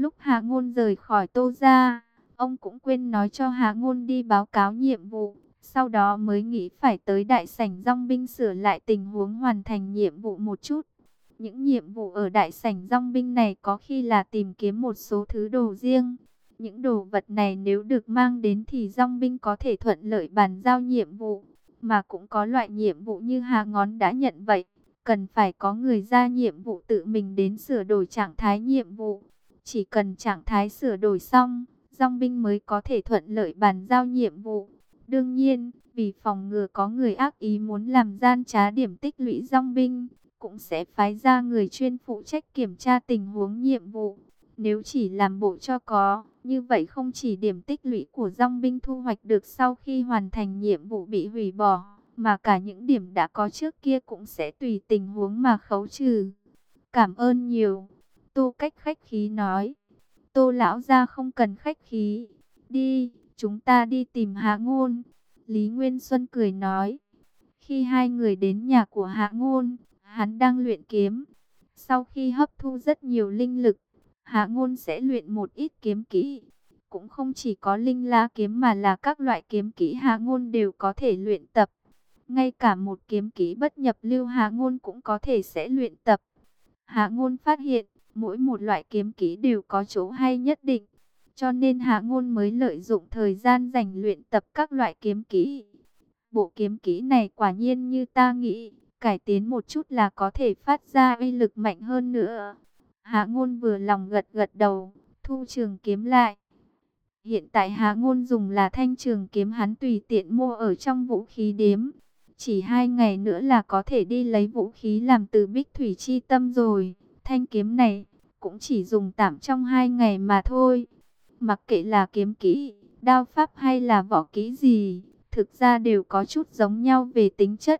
Lúc Hạ Ngôn rời khỏi Tô gia, ông cũng quên nói cho Hạ Ngôn đi báo cáo nhiệm vụ. Sau đó mới nghĩ phải tới đại sảnh dong binh sửa lại tình huống hoàn thành nhiệm vụ một chút. Những nhiệm vụ ở đại sảnh dong binh này có khi là tìm kiếm một số thứ đồ riêng. Những đồ vật này nếu được mang đến thì dong binh có thể thuận lợi bàn giao nhiệm vụ. Mà cũng có loại nhiệm vụ như Hạ Ngón đã nhận vậy. Cần phải có người ra nhiệm vụ tự mình đến sửa đổi trạng thái nhiệm vụ. Chỉ cần trạng thái sửa đổi xong, dong binh mới có thể thuận lợi bàn giao nhiệm vụ. Đương nhiên, vì phòng ngừa có người ác ý muốn làm gian trá điểm tích lũy dong binh, cũng sẽ phái ra người chuyên phụ trách kiểm tra tình huống nhiệm vụ. Nếu chỉ làm bộ cho có, như vậy không chỉ điểm tích lũy của dong binh thu hoạch được sau khi hoàn thành nhiệm vụ bị hủy bỏ, mà cả những điểm đã có trước kia cũng sẽ tùy tình huống mà khấu trừ. Cảm ơn nhiều. Tô Cách khách khí nói. Tô lão gia không cần khách khí. Đi, chúng ta đi tìm Hạ Ngôn. Lý Nguyên Xuân cười nói. Khi hai người đến nhà của Hạ Ngôn, hắn đang luyện kiếm. Sau khi hấp thu rất nhiều linh lực, Hạ Ngôn sẽ luyện một ít kiếm kỹ. Cũng không chỉ có linh la kiếm mà là các loại kiếm kỹ Hạ Ngôn đều có thể luyện tập. Ngay cả một kiếm kỹ bất nhập lưu Hạ Ngôn cũng có thể sẽ luyện tập. Hạ Ngôn phát hiện, mỗi một loại kiếm kỹ đều có chỗ hay nhất định. Cho nên Hạ Ngôn mới lợi dụng thời gian rảnh luyện tập các loại kiếm kỹ. Bộ kiếm kỹ này quả nhiên như ta nghĩ, cải tiến một chút là có thể phát ra uy lực mạnh hơn nữa. Hạ Ngôn vừa lòng gật gật đầu, thu trường kiếm lại. Hiện tại Hạ Ngôn dùng là thanh trường kiếm hắn tùy tiện mua ở trong vũ khí điếm. Chỉ 2 ngày nữa là có thể đi lấy vũ khí làm từ Bích Thủy Chi Tâm rồi. Thanh kiếm này cũng chỉ dùng tạm trong 2 ngày mà thôi. Mặc kệ là kiếm kỹ, đao pháp hay là võ kỹ gì, thực ra đều có chút giống nhau về tính chất.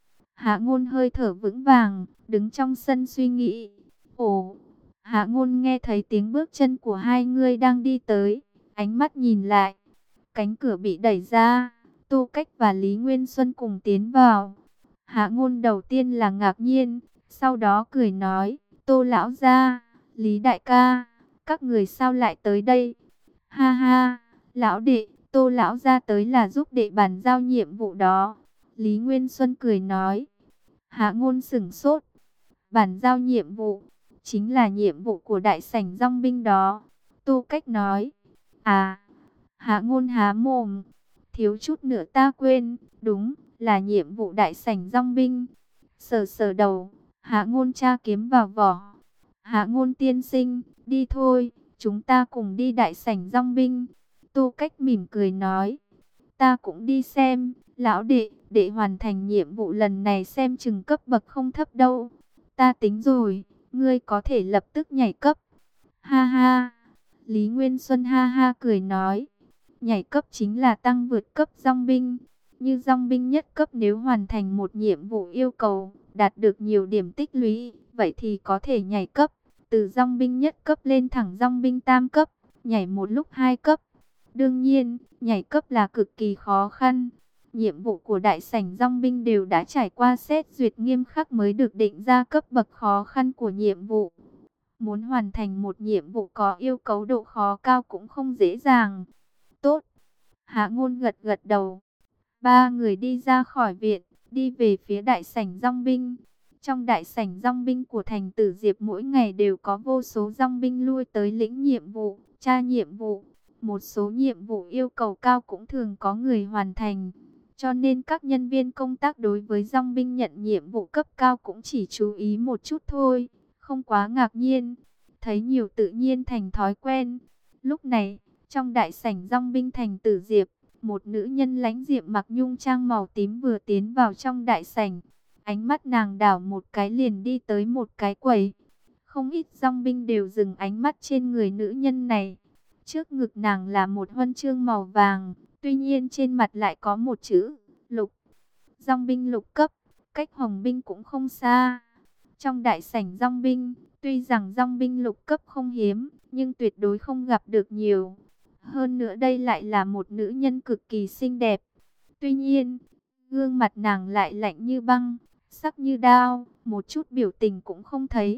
Hạ Ngôn hơi thở vững vàng, đứng trong sân suy nghĩ. Ồ, Hạ Ngôn nghe thấy tiếng bước chân của hai người đang đi tới, ánh mắt nhìn lại. Cánh cửa bị đẩy ra, Tô Cách và Lý Nguyên Xuân cùng tiến vào. Hạ Ngôn đầu tiên là ngạc nhiên, sau đó cười nói, Tô lão gia, Lý đại ca, các người sao lại tới đây? Ha ha, lão đệ, Tô lão gia tới là giúp đệ bàn giao nhiệm vụ đó. Lý Nguyên Xuân cười nói. Hạ Ngôn sửng sốt. Bàn giao nhiệm vụ, chính là nhiệm vụ của đại sảnh dong binh đó. Tô Cách nói. À, Hạ Ngôn há mồm. Thiếu chút nữa ta quên, đúng, là nhiệm vụ đại sảnh dong binh. Sờ sờ đầu, Hạ Ngôn tra kiếm vào vỏ. Hạ Ngôn tiên sinh, đi thôi, chúng ta cùng đi đại sảnh dong binh. Tô Cách mỉm cười nói. Ta cũng đi xem, lão đệ, để hoàn thành nhiệm vụ lần này xem chừng cấp bậc không thấp đâu. Ta tính rồi, ngươi có thể lập tức nhảy cấp. Ha ha, Lý Nguyên Xuân ha ha cười nói. Nhảy cấp chính là tăng vượt cấp dong binh. Như dong binh nhất cấp nếu hoàn thành một nhiệm vụ yêu cầu, đạt được nhiều điểm tích lũy, vậy thì có thể nhảy cấp. Từ dong binh nhất cấp lên thẳng dong binh tam cấp, nhảy một lúc 2 cấp. Đương nhiên, nhảy cấp là cực kỳ khó khăn. Nhiệm vụ của đại sảnh dong binh đều đã trải qua xét duyệt nghiêm khắc mới được định ra cấp bậc khó khăn của nhiệm vụ. Muốn hoàn thành một nhiệm vụ có yêu cầu độ khó cao cũng không dễ dàng. Tốt. Hạ Ngôn gật gật đầu. Ba người đi ra khỏi viện, đi về phía đại sảnh dong binh. Trong đại sảnh dong binh của thành Tử Diệp mỗi ngày đều có vô số dong binh lui tới lĩnh nhiệm vụ, tra nhiệm vụ. Một số nhiệm vụ yêu cầu cao cũng thường có người hoàn thành. Cho nên các nhân viên công tác đối với dong binh nhận nhiệm vụ cấp cao cũng chỉ chú ý một chút thôi, không quá ngạc nhiên. Thấy nhiều tự nhiên thành thói quen. Lúc này, trong đại sảnh dong binh thành Tử Diệp, một nữ nhân lãnh diệm mặc nhung trang màu tím vừa tiến vào trong đại sảnh. Ánh mắt nàng đảo một cái liền đi tới một cái quầy. Không ít dong binh đều dừng ánh mắt trên người nữ nhân này. Trước ngực nàng là một huân chương màu vàng, tuy nhiên trên mặt lại có một chữ lục. Dong binh lục cấp, cách hồng binh cũng không xa. Trong đại sảnh dong binh, tuy rằng dong binh lục cấp không hiếm, nhưng tuyệt đối không gặp được nhiều. Hơn nữa đây lại là một nữ nhân cực kỳ xinh đẹp. Tuy nhiên, gương mặt nàng lại lạnh như băng, sắc như đao, một chút biểu tình cũng không thấy.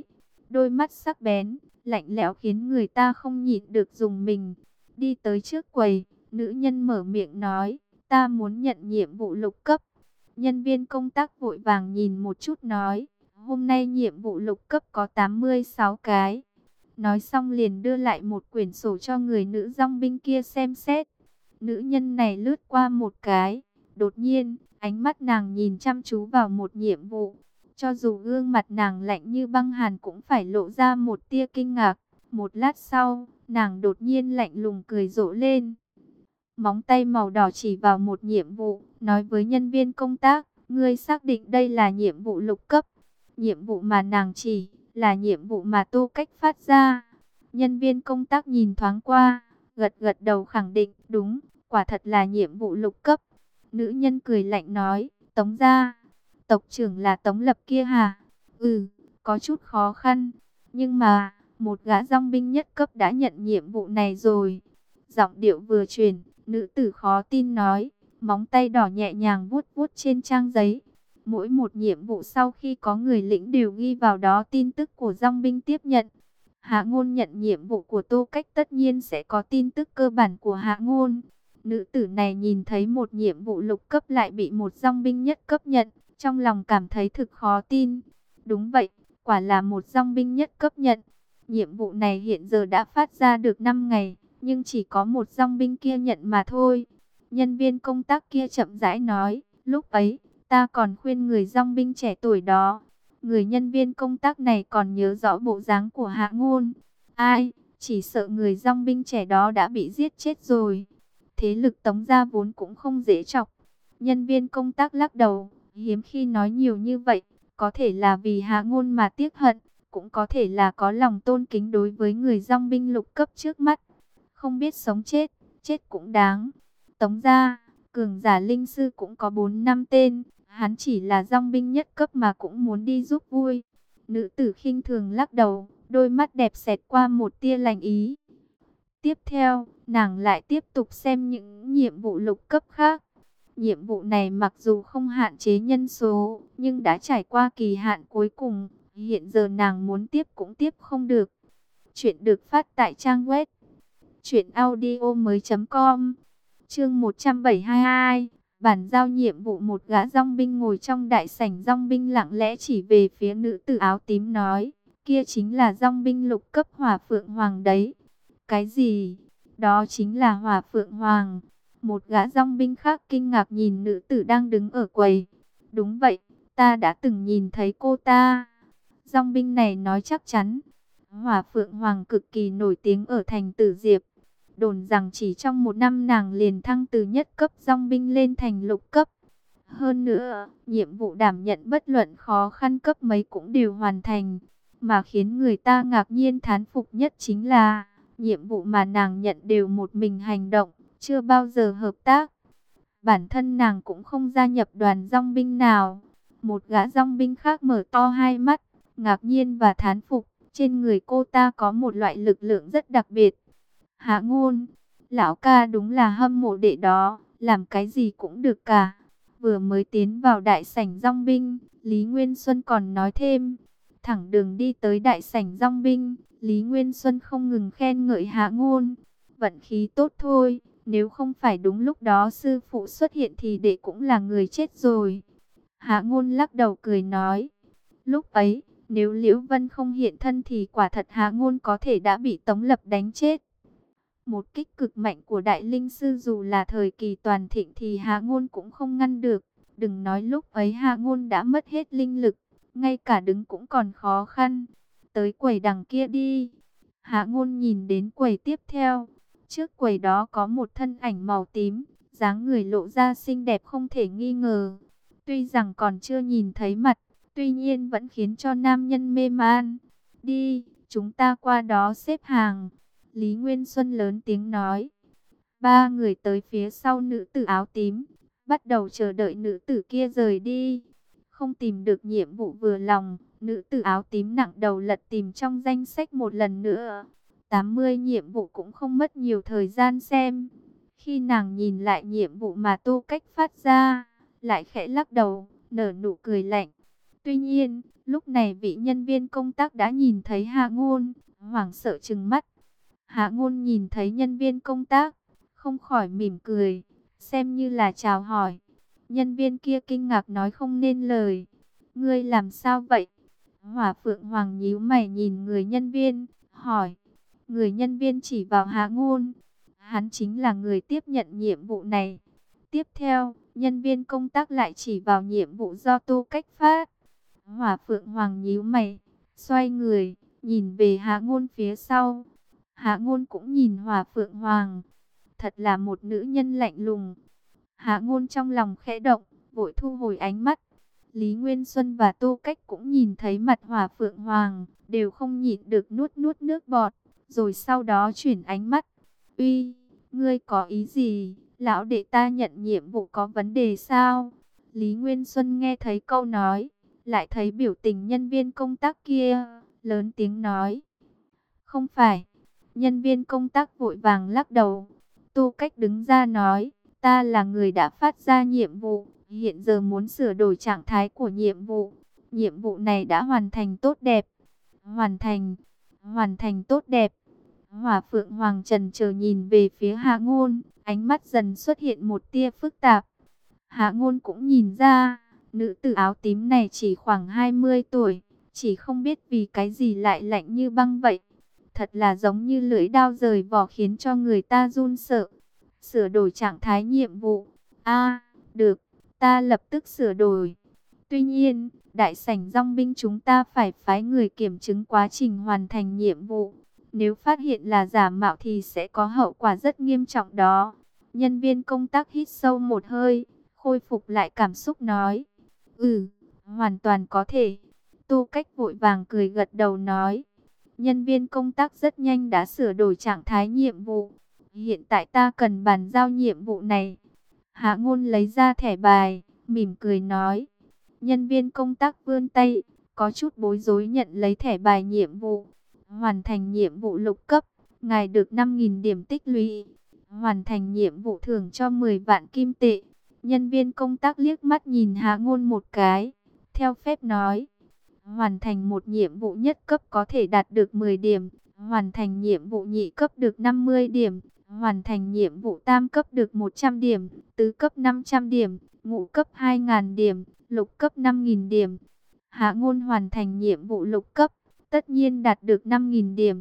đôi mắt sắc bén, lạnh lẽo khiến người ta không nhịn được rùng mình. Đi tới trước quầy, nữ nhân mở miệng nói, ta muốn nhận nhiệm vụ lục cấp. Nhân viên công tác vội vàng nhìn một chút nói, hôm nay nhiệm vụ lục cấp có 86 cái. Nói xong liền đưa lại một quyển sổ cho người nữ dong binh kia xem xét. Nữ nhân này lướt qua một cái, đột nhiên, ánh mắt nàng nhìn chăm chú vào một nhiệm vụ. Cho dù gương mặt nàng lạnh như băng hàn cũng phải lộ ra một tia kinh ngạc. Một lát sau, nàng đột nhiên lạnh lùng cười rộ lên. Móng tay màu đỏ chỉ vào một nhiệm vụ, nói với nhân viên công tác, ngươi xác định đây là nhiệm vụ lục cấp. Nhiệm vụ mà nàng chỉ, là nhiệm vụ mà Tô Cách phát ra. Nhân viên công tác nhìn thoáng qua, gật gật đầu khẳng định, đúng, quả thật là nhiệm vụ lục cấp. Nữ nhân cười lạnh nói, Tống gia, tộc trưởng là Tống Lập kia hả? Ừ, có chút khó khăn, nhưng mà, một gã dong binh nhất cấp đã nhận nhiệm vụ này rồi. Giọng điệu vừa truyền, nữ tử khó tin nói, móng tay đỏ nhẹ nhàng vuốt vuốt trên trang giấy. Mỗi một nhiệm vụ sau khi có người lĩnh đều ghi vào đó tin tức của dong binh tiếp nhận. Hạ Ngôn nhận nhiệm vụ của Tô Cách tất nhiên sẽ có tin tức cơ bản của Hạ Ngôn. Nữ tử này nhìn thấy một nhiệm vụ lục cấp lại bị một dong binh nhất cấp nhận, trong lòng cảm thấy thực khó tin. Đúng vậy, quả là một dong binh nhất cấp nhận. Nhiệm vụ này hiện giờ đã phát ra được 5 ngày, nhưng chỉ có một dong binh kia nhận mà thôi. Nhân viên công tác kia chậm rãi nói, lúc ấy, ta còn khuyên người dong binh trẻ tuổi đó. Người nhân viên công tác này còn nhớ rõ bộ dáng của Hạ Ngôn. Ai, chỉ sợ người dong binh trẻ đó đã bị giết chết rồi. Thế lực Tống gia vốn cũng không dễ chọc. Nhân viên công tác lắc đầu, hiếm khi nói nhiều như vậy. Có thể là vì Hạ Ngôn mà tiếc hận, cũng có thể là có lòng tôn kính đối với người dong binh lục cấp trước mắt. Không biết sống chết, chết cũng đáng. Tống gia, cường giả linh sư cũng có 4-5 tên. Hắn chỉ là dong binh nhất cấp mà cũng muốn đi giúp vui. Nữ tử khinh thường lắc đầu, đôi mắt đẹp xẹt qua một tia lạnh ý. Tiếp theo, nàng lại tiếp tục xem những nhiệm vụ lục cấp khác. Nhiệm vụ này mặc dù không hạn chế nhân số, nhưng đã trải qua kỳ hạn cuối cùng. Hiện giờ nàng muốn tiếp cũng tiếp không được. Chuyện được phát tại trang web truyệnaudiomoi.com. Chương 172. Bản giao nhiệm vụ. Một gã dong binh ngồi trong đại sảnh dong binh lặng lẽ chỉ về phía nữ tử áo tím nói, kia chính là dong binh lục cấp Hỏa Phượng Hoàng đấy. Cái gì? Đó chính là Hỏa Phượng Hoàng. Một gã dong binh khác kinh ngạc nhìn nữ tử đang đứng ở quầy. Đúng vậy, ta đã từng nhìn thấy cô ta. Dong binh này nói chắc chắn. Hỏa Phượng Hoàng cực kỳ nổi tiếng ở thành Tử Diệp. Đồn rằng chỉ trong 1 năm nàng liền thăng từ nhất cấp dong binh lên thành lục cấp. Hơn nữa, nhiệm vụ đảm nhận bất luận khó khăn cấp mấy cũng đều hoàn thành. Mà khiến người ta ngạc nhiên thán phục nhất chính là, nhiệm vụ mà nàng nhận đều một mình hành động, chưa bao giờ hợp tác. Bản thân nàng cũng không gia nhập đoàn dong binh nào. Một gã dong binh khác mở to hai mắt, ngạc nhiên và thán phục. Trên người cô ta có một loại lực lượng rất đặc biệt. Hạ Ngôn, lão ca đúng là hâm mộ đệ đó, làm cái gì cũng được cả. Vừa mới tiến vào đại sảnh dong binh, Lý Nguyên Xuân còn nói thêm. Thẳng đường đi tới đại sảnh dong binh, Lý Nguyên Xuân không ngừng khen ngợi Hạ Ngôn. Vận khí tốt thôi, nếu không phải đúng lúc đó sư phụ xuất hiện thì đệ cũng là người chết rồi. Hạ Ngôn lắc đầu cười nói. Lúc ấy, nếu Liễu Vân không hiện thân thì quả thật Hạ Ngôn có thể đã bị Tống Lập đánh chết. Một kích cực mạnh của Đại Linh Sư dù là thời kỳ toàn thịnh thì Hạ Ngôn cũng không ngăn được. Đừng nói lúc ấy Hạ Ngôn đã mất hết linh lực, ngay cả đứng cũng còn khó khăn. Tới quầy đằng kia đi. Hạ Ngôn nhìn đến quầy tiếp theo. Trước quầy đó có một thân ảnh màu tím, dáng người lộ ra xinh đẹp không thể nghi ngờ. Tuy rằng còn chưa nhìn thấy mặt, tuy nhiên vẫn khiến cho nam nhân mê man. Đi, chúng ta qua đó xếp hàng. Lý Nguyên Xuân lớn tiếng nói. 3 người tới phía sau nữ tử áo tím, bắt đầu chờ đợi nữ tử kia rời đi. Không tìm được nhiệm vụ vừa lòng, nữ tử áo tím nặng đầu lật tìm trong danh sách một lần nữa. 80 nhiệm vụ cũng không mất nhiều thời gian xem. Khi nàng nhìn lại nhiệm vụ mà Tô Cách phát ra, lại khẽ lắc đầu, nở nụ cười lạnh. Tuy nhiên, lúc này vị nhân viên công tác đã nhìn thấy Hạ Ngôn, hoảng sợ trừng mắt. Hạ Ngôn nhìn thấy nhân viên công tác, không khỏi mỉm cười, xem như là chào hỏi. Nhân viên kia kinh ngạc nói không nên lời. Ngươi làm sao vậy? Hỏa Phượng Hoàng nhíu mày nhìn người nhân viên, hỏi. Người nhân viên chỉ vào Hạ Ngôn. Hắn chính là người tiếp nhận nhiệm vụ này. Tiếp theo, nhân viên công tác lại chỉ vào nhiệm vụ do Tô Cách phát. Hỏa Phượng Hoàng nhíu mày, xoay người, nhìn về Hạ Ngôn phía sau. Hạ Ngôn cũng nhìn Hỏa Phượng Hoàng. Thật là một nữ nhân lạnh lùng. Hạ Ngôn trong lòng khẽ động, vội thu hồi ánh mắt. Lý Nguyên Xuân và Tô Cách cũng nhìn thấy mặt Hỏa Phượng Hoàng, đều không nhịn được nuốt nuốt nước bọt, rồi sau đó chuyển ánh mắt. Uy, ngươi có ý gì? Lão đệ ta nhận nhiệm vụ có vấn đề sao? Lý Nguyên Xuân nghe thấy câu nói, lại thấy biểu tình nhân viên công tác kia, lớn tiếng nói. Không phải, nhân viên công tác vội vàng lắc đầu. Tô Cách đứng ra nói, ta là người đã phát ra nhiệm vụ, hiện giờ muốn sửa đổi trạng thái của nhiệm vụ. Nhiệm vụ này đã hoàn thành tốt đẹp. Hoàn thành tốt đẹp. Hỏa Phượng Hoàng chần chờ nhìn về phía Hạ Ngôn, ánh mắt dần xuất hiện một tia phức tạp. Hạ Ngôn cũng nhìn ra, nữ tử áo tím này chỉ khoảng 20 tuổi, chỉ không biết vì cái gì lại lạnh như băng vậy. Thật là giống như lưỡi dao rời vỏ khiến cho người ta run sợ. Sửa đổi trạng thái nhiệm vụ. Được, ta lập tức sửa đổi. Tuy nhiên, đại sảnh dong binh chúng ta phải phái người kiểm chứng quá trình hoàn thành nhiệm vụ. Nếu phát hiện là giả mạo thì sẽ có hậu quả rất nghiêm trọng đó. Nhân viên công tác hít sâu một hơi, khôi phục lại cảm xúc nói. Hoàn toàn có thể. Tô Cách vội vàng cười gật đầu nói. Nhân viên công tác rất nhanh đã sửa đổi trạng thái nhiệm vụ. Hiện tại ta cần bàn giao nhiệm vụ này. Hạ Ngôn lấy ra thẻ bài, mỉm cười nói. Nhân viên công tác vươn tay, có chút bối rối nhận lấy thẻ bài nhiệm vụ. Hoàn thành nhiệm vụ lục cấp, ngài được 5.000 điểm tích lũy. Hoàn thành nhiệm vụ thưởng cho 10 vạn kim tệ. Nhân viên công tác liếc mắt nhìn Hạ Ngôn một cái, theo phép nói. Hoàn thành một nhiệm vụ nhất cấp có thể đạt được 10 điểm. Hoàn thành nhiệm vụ nhị cấp được 50 điểm. Hoàn thành nhiệm vụ tam cấp được 100 điểm. Tứ cấp 500 điểm. Ngũ cấp 2.000 điểm. Lục cấp 5.000 điểm. Hạ Ngôn hoàn thành nhiệm vụ lục cấp, tất nhiên đạt được 5.000 điểm.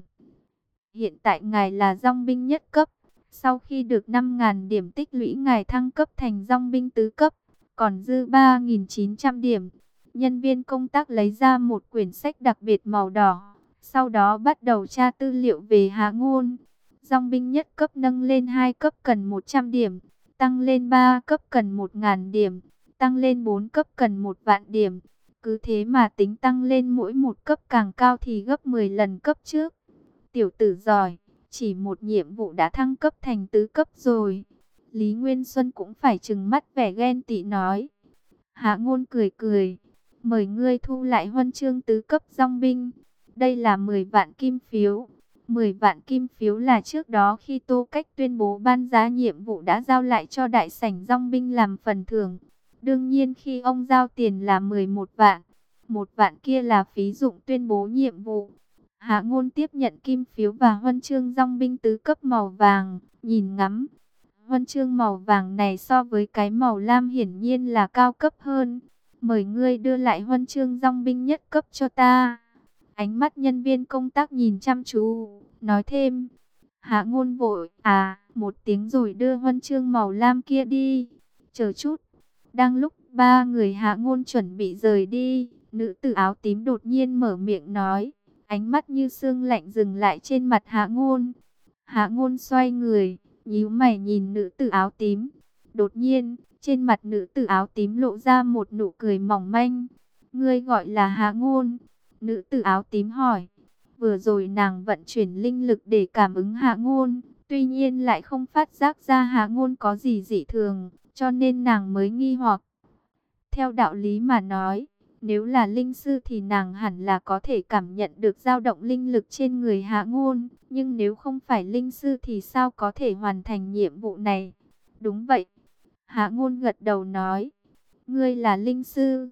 Hiện tại ngài là dong binh nhất cấp. Sau khi được 5.000 điểm tích lũy ngài thăng cấp thành dong binh tứ cấp. Còn dư 3.900 điểm. Nhân viên công tác lấy ra một quyển sách đặc biệt màu đỏ. Sau đó bắt đầu tra tư liệu về Hạ Ngôn. Dong binh nhất cấp nâng lên 2 cấp cần 100 điểm. Tăng lên 3 cấp cần 1.000 điểm. Tăng lên 4 cấp cần 1 vạn điểm. Cứ thế mà tính tăng lên mỗi một cấp càng cao thì gấp 10 lần cấp trước. Tiểu tử giỏi, chỉ một nhiệm vụ đã thăng cấp thành tứ cấp rồi. Lý Nguyên Xuân cũng phải trừng mắt vẻ ghen tị nói. Hạ Ngôn cười cười. Mời ngươi thu lại huân chương tứ cấp dong binh. Đây là 10 vạn kim phiếu. 10 vạn kim phiếu là trước đó khi Tô Cách tuyên bố ban giá nhiệm vụ đã giao lại cho đại sảnh dong binh làm phần thưởng. Đương nhiên khi ông giao tiền là 11 vạn. 1 vạn kia là phí dụng tuyên bố nhiệm vụ. Hạ Ngôn tiếp nhận kim phiếu và huân chương dong binh tứ cấp màu vàng, nhìn ngắm. Huân chương màu vàng này so với cái màu lam hiển nhiên là cao cấp hơn. Mời ngươi đưa lại huân chương dong binh nhất cấp cho ta. Ánh mắt nhân viên công tác nhìn chăm chú, nói thêm. Hạ Ngôn vội, một tiếng rồi đưa huân chương màu lam kia đi. Chờ chút. Đang lúc ba người Hạ Ngôn chuẩn bị rời đi, nữ tử áo tím đột nhiên mở miệng nói. Ánh mắt như sương lạnh dừng lại trên mặt Hạ Ngôn. Hạ Ngôn xoay người, nhíu mày nhìn nữ tử áo tím. Đột nhiên, trên mặt nữ tử áo tím lộ ra một nụ cười mỏng manh. Ngươi gọi là Hạ Ngôn? Nữ tử áo tím hỏi. Vừa rồi nàng vận chuyển linh lực để cảm ứng Hạ Ngôn, tuy nhiên lại không phát giác ra Hạ Ngôn có gì dị thường, cho nên nàng mới nghi hoặc. Theo đạo lý mà nói, nếu là linh sư thì nàng hẳn là có thể cảm nhận được dao động linh lực trên người Hạ Ngôn, nhưng nếu không phải linh sư thì sao có thể hoàn thành nhiệm vụ này? Đúng vậy. Hạ Ngôn gật đầu nói. Ngươi là linh sư.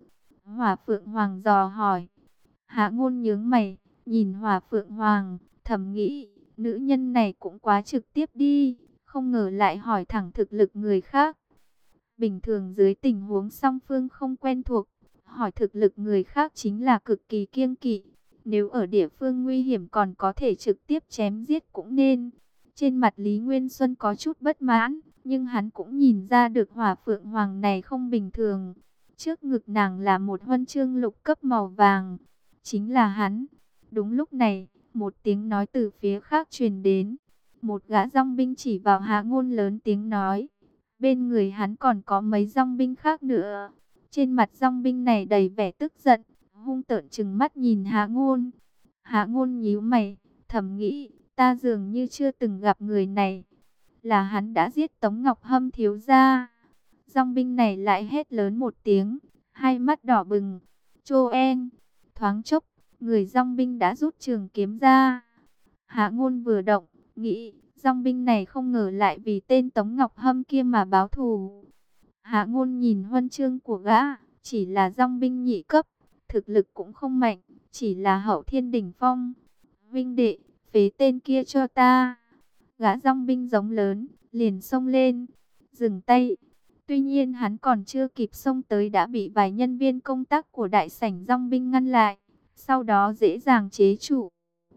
Hỏa Phượng Hoàng dò hỏi. Hạ Ngôn nhướng mày, nhìn Hỏa Phượng Hoàng, thầm nghĩ, nữ nhân này cũng quá trực tiếp đi, không ngờ lại hỏi thẳng thực lực người khác. Bình thường dưới tình huống song phương không quen thuộc, hỏi thực lực người khác chính là cực kỳ kiêng kỵ. Nếu ở địa phương nguy hiểm còn có thể trực tiếp chém giết cũng nên. Trên mặt Lý Nguyên Xuân có chút bất mãn, nhưng hắn cũng nhìn ra được Hỏa Phượng Hoàng này không bình thường. Trước ngực nàng là một huân chương lục cấp màu vàng, chính là hắn. Đúng lúc này, một tiếng nói từ phía khác truyền đến. Một gã dòng binh chỉ vào Hạ Ngôn lớn tiếng nói. Bên người hắn còn có mấy dòng binh khác nữa. Trên mặt dòng binh này đầy vẻ tức giận, hung tợn trừng mắt nhìn Hạ Ngôn. Hạ Ngôn nhíu mày, thầm nghĩ, ta dường như chưa từng gặp người này. Là hắn đã giết Tống Ngọc Hâm thiếu gia. Dòng binh này lại hét lớn một tiếng, hai mắt đỏ bừng. Chô en, thoáng chốc, người dòng binh đã rút trường kiếm ra. Hạ Ngôn vừa động, nghĩ, dòng binh này không ngờ lại vì tên Tống Ngọc Hâm kia mà báo thù. Hạ Ngôn nhìn huân chương của gã, chỉ là dòng binh nhị cấp, thực lực cũng không mạnh, chỉ là hậu thiên đỉnh phong. Vinh đệ, phế tên kia cho ta. Gã dòng binh giống lớn, liền xông lên, dừng tay. Tuy nhiên hắn còn chưa kịp xông tới đã bị vài nhân viên công tác của đại sảnh dòng binh ngăn lại, sau đó dễ dàng chế trụ.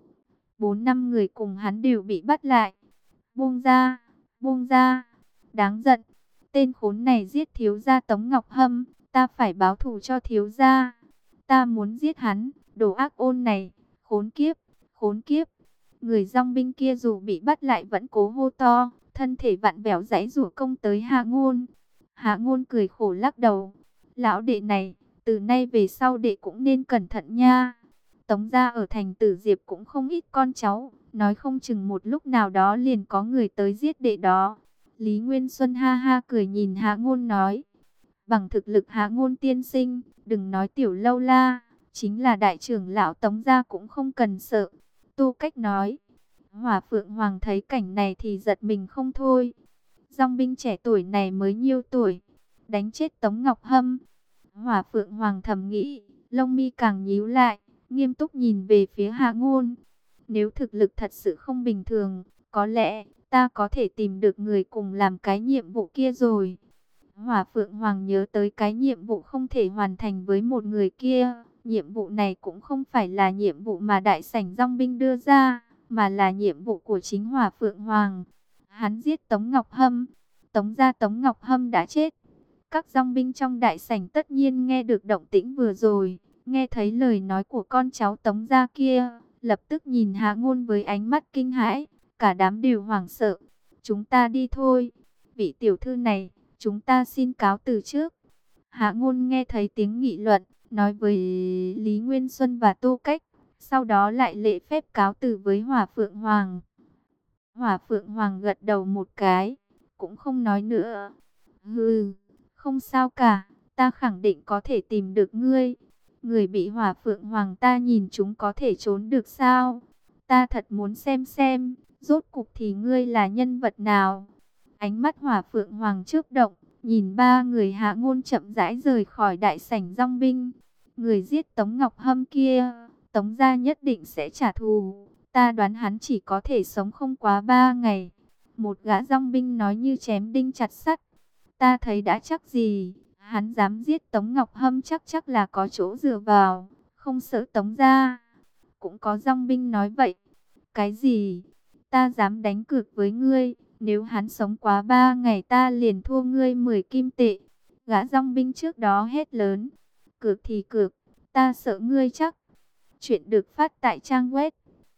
4-5 người cùng hắn đều bị bắt lại. Buông ra, buông ra, đáng giận. Tên khốn này giết thiếu gia Tống Ngọc Hâm, ta phải báo thù cho thiếu gia. Ta muốn giết hắn, đồ ác ôn này, khốn kiếp, khốn kiếp. Người dòng binh kia dù bị bắt lại vẫn cố hô to, thân thể vặn vẹo giãy giụa công tới Hạ Ngôn. Hạ Ngôn cười khổ lắc đầu. Lão đệ này, từ nay về sau đệ cũng nên cẩn thận nha. Tống gia ở thành Tử Diệp cũng không ít con cháu, nói không chừng một lúc nào đó liền có người tới giết đệ đó. Lý Nguyên Xuân ha ha cười nhìn Hạ Ngôn nói. Bằng thực lực Hạ Ngôn tiên sinh, đừng nói tiểu lâu la, chính là đại trưởng lão Tống gia cũng không cần sợ. Tô Cách nói. Hỏa Phượng Hoàng thấy cảnh này thì giật mình không thôi. Dòng binh trẻ tuổi này mới nhiêu tuổi, đánh chết Tống Ngọc Hâm. Hỏa Phượng Hoàng thầm nghĩ, lông mi càng nhíu lại, nghiêm túc nhìn về phía Hạ Ngôn. Nếu thực lực thật sự không bình thường, có lẽ ta có thể tìm được người cùng làm cái nhiệm vụ kia rồi. Hỏa Phượng Hoàng nhớ tới cái nhiệm vụ không thể hoàn thành với một người kia. Nhiệm vụ này cũng không phải là nhiệm vụ mà đại sảnh dòng binh đưa ra, mà là nhiệm vụ của chính Hỏa Phượng Hoàng. Hắn giết Tống Ngọc Hâm, Tống gia Tống Ngọc Hâm đã chết. Các dòng binh trong đại sảnh tất nhiên nghe được động tĩnh vừa rồi, nghe thấy lời nói của con cháu Tống gia kia, lập tức nhìn Hạ Ngôn với ánh mắt kinh hãi, cả đám đều hoảng sợ. Chúng ta đi thôi, vị tiểu thư này, chúng ta xin cáo từ trước. Hạ Ngôn nghe thấy tiếng nghị luận, nói với Lý Nguyên Xuân và Tô Cách, sau đó lại lễ phép cáo từ với Hỏa Phượng Hoàng. Hỏa Phượng Hoàng gật đầu một cái, cũng không nói nữa. Hừ, không sao cả, ta khẳng định có thể tìm được ngươi. Người bị Hỏa Phượng Hoàng ta nhìn chúng có thể trốn được sao? Ta thật muốn xem, rốt cục thì ngươi là nhân vật nào? Ánh mắt Hỏa Phượng Hoàng chớp động, nhìn ba người Hạ Ngôn chậm rãi rời khỏi đại sảnh dòng binh. Người giết Tống Ngọc Hâm kia, Tống gia nhất định sẽ trả thù. Ta đoán hắn chỉ có thể sống không quá 3 ngày. Một gã dòng binh nói như chém đinh chặt sắt. Ta thấy đã chắc gì, hắn dám giết Tống Ngọc Hâm chắc là có chỗ dựa vào, không sợ Tống gia. Cũng có dòng binh nói vậy. Cái gì? Ta dám đánh cược với ngươi, nếu hắn sống quá 3 ngày ta liền thua ngươi 10 kim tệ. Gã dòng binh trước đó hét lớn. Cược thì cược, ta sợ ngươi chắc. Chuyện được phát tại trang web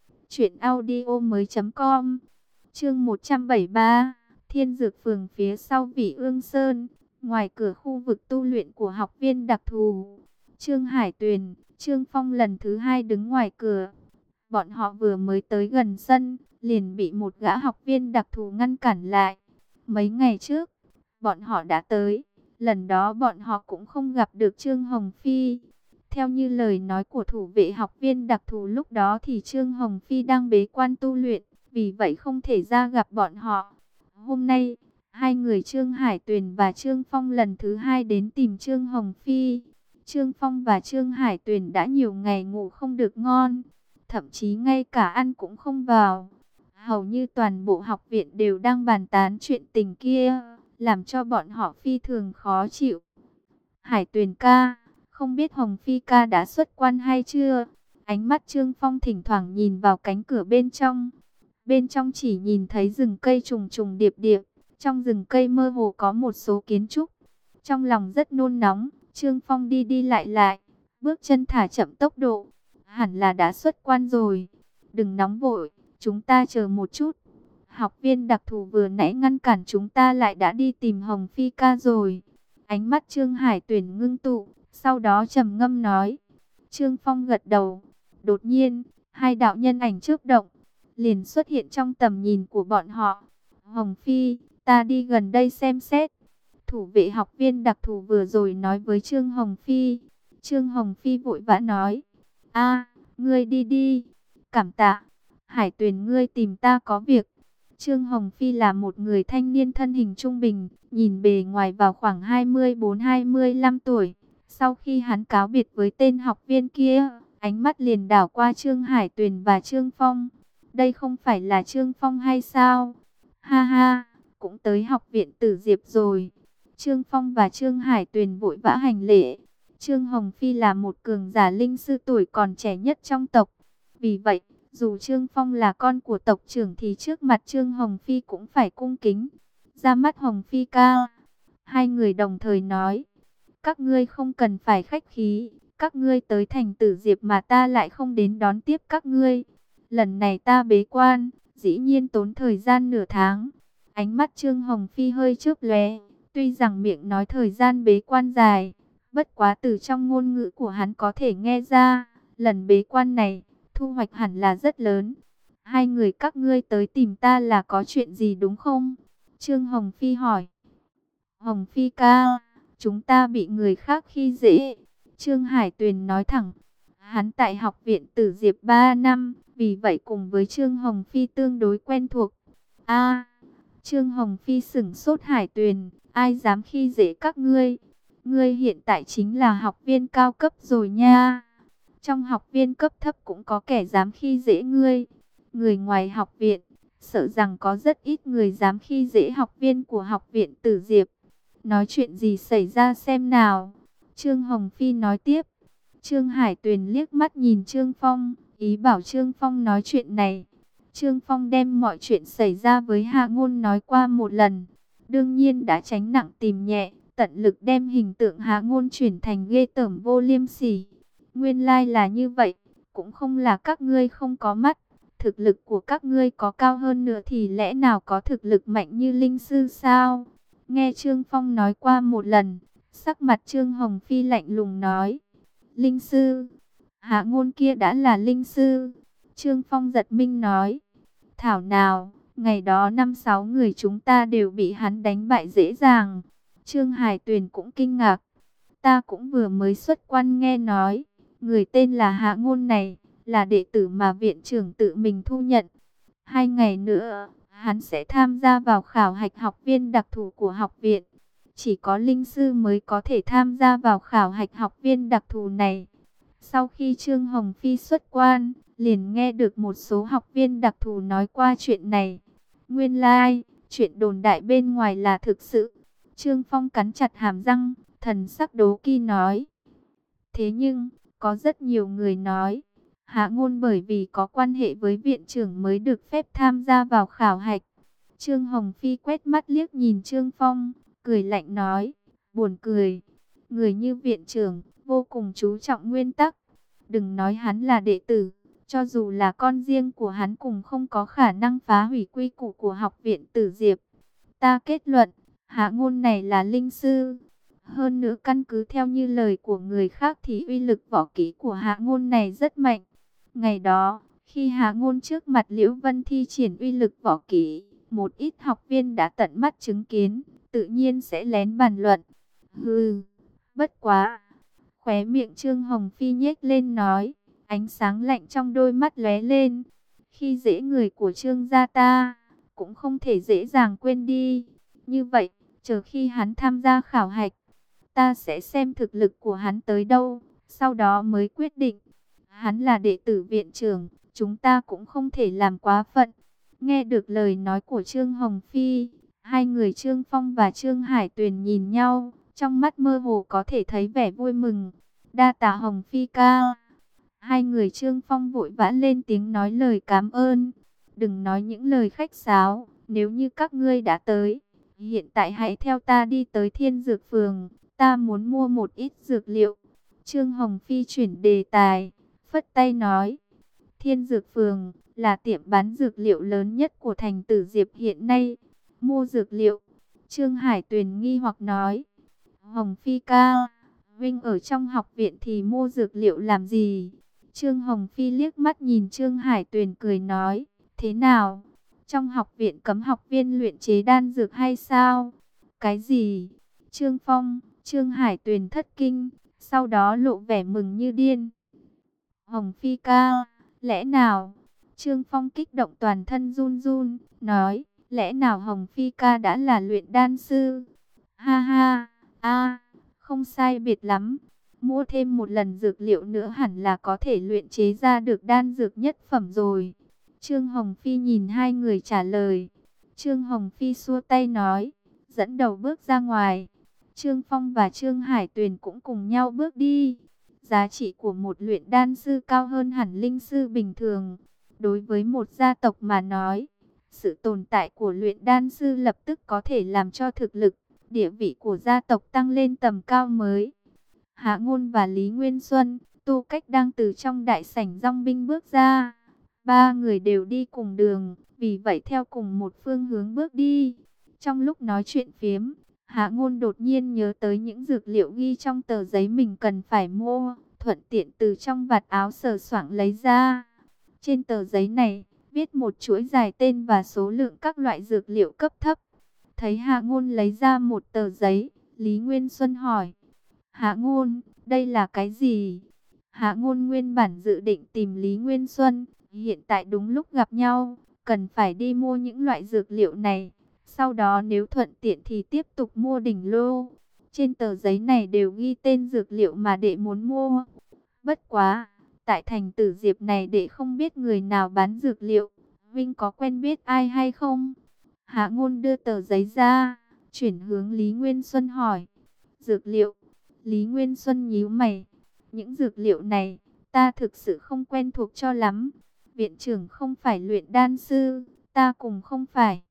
truyệnaudiomoi.com. Chương 173, Thiên Dược Phường phía sau Vĩ Ương Sơn, ngoài cửa khu vực tu luyện của học viên đặc thù. Trương Hải Tuyền, Trương Phong lần thứ 2 đứng ngoài cửa. Bọn họ vừa mới tới gần sân, liền bị một gã học viên đặc thù ngăn cản lại. Mấy ngày trước, bọn họ đã tới, lần đó bọn họ cũng không gặp được Trương Hồng Phi. Theo như lời nói của thủ vệ học viên đặc thù lúc đó thì Trương Hồng Phi đang bế quan tu luyện, vì vậy không thể ra gặp bọn họ. Hôm nay, hai người Trương Hải Tuyền và Trương Phong lần thứ 2 đến tìm Trương Hồng Phi. Trương Phong và Trương Hải Tuyền đã nhiều ngày ngủ không được ngon, thậm chí ngay cả ăn cũng không vào. Hầu như toàn bộ học viện đều đang bàn tán chuyện tình kia, làm cho bọn họ phi thường khó chịu. Hải Tuyền ca, không biết Hồng Phi ca đã xuất quan hay chưa? Ánh mắt Trương Phong thỉnh thoảng nhìn vào cánh cửa bên trong. Bên trong chỉ nhìn thấy rừng cây trùng trùng điệp điệp, trong rừng cây mơ hồ có một số kiến trúc. Trong lòng rất nôn nóng, Trương Phong đi đi lại lại, bước chân thả chậm tốc độ. Hẳn là đã xuất quan rồi. Đừng nóng vội, chúng ta chờ một chút. Học viên đặc thù vừa nãy ngăn cản chúng ta lại đã đi tìm Hồng Phi ca rồi. Ánh mắt Trương Hải Tuyển ngưng tụ, sau đó trầm ngâm nói. Trương Phong gật đầu. Đột nhiên, hai đạo nhân ảnh chớp động, liền xuất hiện trong tầm nhìn của bọn họ. Hồng Phi, ta đi gần đây xem xét. Thủ vệ học viên đặc thù vừa rồi nói với Trương Hồng Phi. Trương Hồng Phi vội vã nói. A, ngươi đi đi. Cảm tạ. Hải Tuyền ngươi tìm ta có việc. Trương Hồng Phi là một người thanh niên thân hình trung bình, nhìn bề ngoài vào khoảng 24-25 tuổi. Sau khi hắn cáo biệt với tên học viên kia, ánh mắt liền đảo qua Trương Hải Tuyền và Trương Phong. Đây không phải là Trương Phong hay sao? Ha ha, cũng tới học viện Tử Diệp rồi. Trương Phong và Trương Hải Tuyền vội vã hành lễ. Trương Hồng Phi là một cường giả linh sư tuổi còn trẻ nhất trong tộc. Vì vậy, dù Trương Phong là con của tộc trưởng thì trước mặt Trương Hồng Phi cũng phải cung kính. Ra mắt Hồng Phi ca. Hai người đồng thời nói. Các ngươi không cần phải khách khí. Các ngươi tới thành Tử Diệp mà ta lại không đến đón tiếp các ngươi. Lần này ta bế quan, dĩ nhiên tốn thời gian nửa tháng. Ánh mắt Trương Hồng Phi hơi chớp lóe. Tuy rằng miệng nói thời gian bế quan dài, bất quá từ trong ngôn ngữ của hắn có thể nghe ra, lần bế quan này, thu hoạch hẳn là rất lớn. Hai người các ngươi tới tìm ta là có chuyện gì đúng không? Trương Hồng Phi hỏi. Hồng Phi ca, chúng ta bị người khác khi dễ. Trương Hải Tuyền nói thẳng. Hắn tại học viện Tử Diệp 3 năm, vì vậy cùng với Trương Hồng Phi tương đối quen thuộc. A, Trương Hồng Phi sửng sốt. Hải Tuyền, ai dám khi dễ các ngươi? Ngươi hiện tại chính là học viên cao cấp rồi nha. Trong học viên cấp thấp cũng có kẻ dám khi dễ ngươi. Người ngoài học viện, sợ rằng có rất ít người dám khi dễ học viên của học viện Tử Diệp. Nói chuyện gì xảy ra xem nào? Trương Hồng Phi nói tiếp. Trương Hải Tuyền liếc mắt nhìn Trương Phong, ý bảo Trương Phong nói chuyện này. Trương Phong đem mọi chuyện xảy ra với Hạ Ngôn nói qua một lần. Đương nhiên đã tránh nặng tìm nhẹ, tận lực đem hình tượng Hạ Ngôn chuyển thành ghê tởm vô liêm sỉ. Nguyên lai là như vậy, cũng không là các ngươi không có mắt. Thực lực của các ngươi có cao hơn nữa thì lẽ nào có thực lực mạnh như linh sư sao? Nghe Trương Phong nói qua một lần, sắc mặt Trương Hồng Phi lạnh lùng nói. Linh sư? Hạ Ngôn kia đã là linh sư? Trương Phong giật mình nói. Thảo nào, ngày đó 5-6 người chúng ta đều bị hắn đánh bại dễ dàng. Trương Hải Tuyền cũng kinh ngạc. Ta cũng vừa mới xuất quan nghe nói, người tên là Hạ Ngôn này, là đệ tử mà viện trưởng tự mình thu nhận. 2 ngày nữa, hắn sẽ tham gia vào khảo hạch học viên đặc thù của học viện. Chỉ có linh sư mới có thể tham gia vào khảo hạch học viên đặc thù này. Sau khi Trương Hồng Phi xuất quan, liền nghe được một số học viên đặc thù nói qua chuyện này. Nguyên lai, chuyện đồn đại bên ngoài là thực sự. Trương Phong cắn chặt hàm răng, thần sắc đố kỵ nói. Thế nhưng, có rất nhiều người nói, Hạ Ngôn bởi vì có quan hệ với viện trưởng mới được phép tham gia vào khảo hạch. Trương Hồng Phi quét mắt liếc nhìn Trương Phong, cười lạnh nói, buồn cười. Người như viện trưởng, vô cùng chú trọng nguyên tắc. Đừng nói hắn là đệ tử, cho dù là con riêng của hắn cũng không có khả năng phá hủy quy củ của học viện Tử Diệp. Ta kết luận, Hạ Ngôn này là linh sư. Hơn nữa căn cứ theo như lời của người khác thì uy lực võ kỹ của Hạ Ngôn này rất mạnh. Ngày đó, khi Hạ Ngôn trước mặt Liễu Vân thi triển uy lực võ kỹ, một ít học viên đã tận mắt chứng kiến, tự nhiên sẽ lén bàn luận. Hừ, bất quá. Khóe miệng Trương Hồng Phi nhếch lên nói, ánh sáng lạnh trong đôi mắt lóe lên. Khi dễ người của Trương gia ta, cũng không thể dễ dàng quên đi. Như vậy, chờ khi hắn tham gia khảo hạch, Ta sẽ xem thực lực của hắn tới đâu, sau đó mới quyết định. Hắn là đệ tử viện trưởng, chúng ta cũng không thể làm quá phận. Nghe được lời nói của Trương Hồng Phi, hai người Trương Phong và Trương Hải Tuyền nhìn nhau, trong mắt mơ hồ có thể thấy vẻ vui mừng. Đa tạ Hồng Phi ca. Hai người Trương Phong vội vã lên tiếng nói lời cảm ơn. Đừng nói những lời khách sáo, nếu như các ngươi đã tới, hiện tại hãy theo ta đi tới Thiên Dược Phường, ta muốn mua một ít dược liệu. Trương Hồng Phi chuyển đề tài, phất tay nói, Thiên Dược Phường là tiệm bán dược liệu lớn nhất của thành Tử Diệp hiện nay. Mua dược liệu? Trương Hải Tuyền nghi hoặc nói, Hồng Phi ca, Vinh ở trong học viện thì mua dược liệu làm gì? Trương Hồng Phi liếc mắt nhìn Trương Hải Tuyền cười nói, thế nào? Trong học viện cấm học viên luyện chế đan dược hay sao? Cái gì? Trương Phong, Trương Hải Tuyền thất kinh, sau đó lộ vẻ mừng như điên. Hồng Phi ca, lẽ nào? Trương Phong kích động toàn thân run run, nói, lẽ nào Hồng Phi ca đã là luyện đan sư? Ha ha, không sai biệt lắm. Mua thêm một lần dược liệu nữa hẳn là có thể luyện chế ra được đan dược nhất phẩm rồi. Trương Hồng Phi nhìn hai người trả lời. Trương Hồng Phi xua tay nói, dẫn đầu bước ra ngoài. Trương Phong và Trương Hải Tuyền cũng cùng nhau bước đi. Giá trị của một luyện đan sư cao hơn hẳn linh sư bình thường. Đối với một gia tộc mà nói, sự tồn tại của luyện đan sư lập tức có thể làm cho thực lực, địa vị của gia tộc tăng lên tầm cao mới. Hạ Ngôn và Lý Nguyên Xuân, Tu Cách đang từ trong đại sảnh dong binh bước ra. Ba người đều đi cùng đường, vì vậy theo cùng một phương hướng bước đi. Trong lúc nói chuyện phiếm, Hạ Ngôn đột nhiên nhớ tới những dược liệu ghi trong tờ giấy mình cần phải mua, thuận tiện từ trong vạt áo sờ soạng lấy ra. Trên tờ giấy này, viết một chuỗi dài tên và số lượng các loại dược liệu cấp thấp. Thấy Hạ Ngôn lấy ra một tờ giấy, Lý Nguyên Xuân hỏi, Hạ Ngôn, đây là cái gì? Hạ Ngôn nguyên bản dự định tìm Lý Nguyên Xuân, hiện tại đúng lúc gặp nhau, cần phải đi mua những loại dược liệu này. Sau đó nếu thuận tiện thì tiếp tục mua đỉnh lô. Trên tờ giấy này đều ghi tên dược liệu mà đệ muốn mua. Bất quá, tại thành Tử Diệp này đệ không biết người nào bán dược liệu. Vinh có quen biết ai hay không? Hạ Ngôn đưa tờ giấy ra, chuyển hướng Lý Nguyên Xuân hỏi. Dược liệu? Lý Nguyên Xuân nhíu mày. Những dược liệu này, ta thực sự không quen thuộc cho lắm. Viện trưởng không phải luyện đan sư, ta cùng không phải.